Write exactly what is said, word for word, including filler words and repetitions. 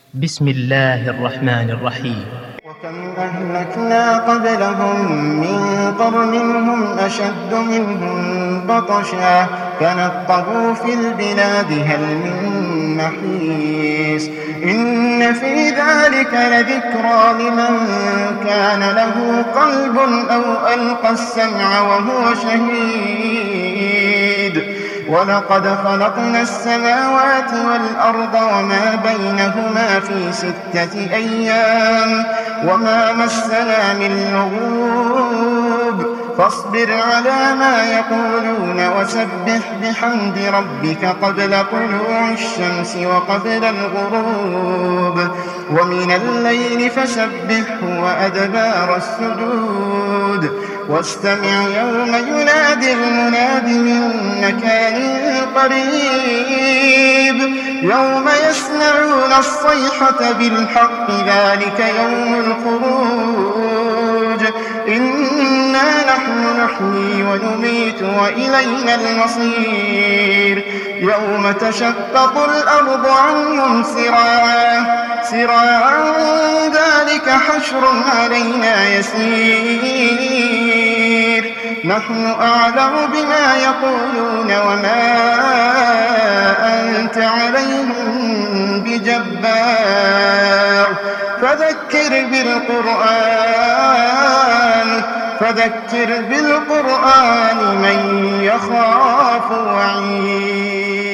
بسم الله الرحمن الرحيم. وكم أهلكنا قبلهم من قرن هم أشد منهم بطشا فنقبوا في البلاد هل من محيص إن في ذلك لذكرى لمن كان له قلب أو ألقى السمع وهو شهيد ولقد خلقنا السماوات والأرض وما بينهما في ستة أيام وما مسنا من لغوب فاصبر على ما يقولون وسبح بحمد ربك قبل طلوع الشمس وقبل الغروب ومن الليل فسبحه وأدبار السجود واستمع يوم ينادي المناد من مكان قريب يوم يسمعون الصيحة بالحق ذلك يوم الخروج إنا نحن نحيي ونميت وإلينا المصير يوم تشقق الأرض عنهم سراعا سراعا ذلك حشر علينا يسير نحن أعلم بما يقولون وما أنت عليهم بجبار فذكر بالقرآن فذكر بالقرآن من يخاف وعيد.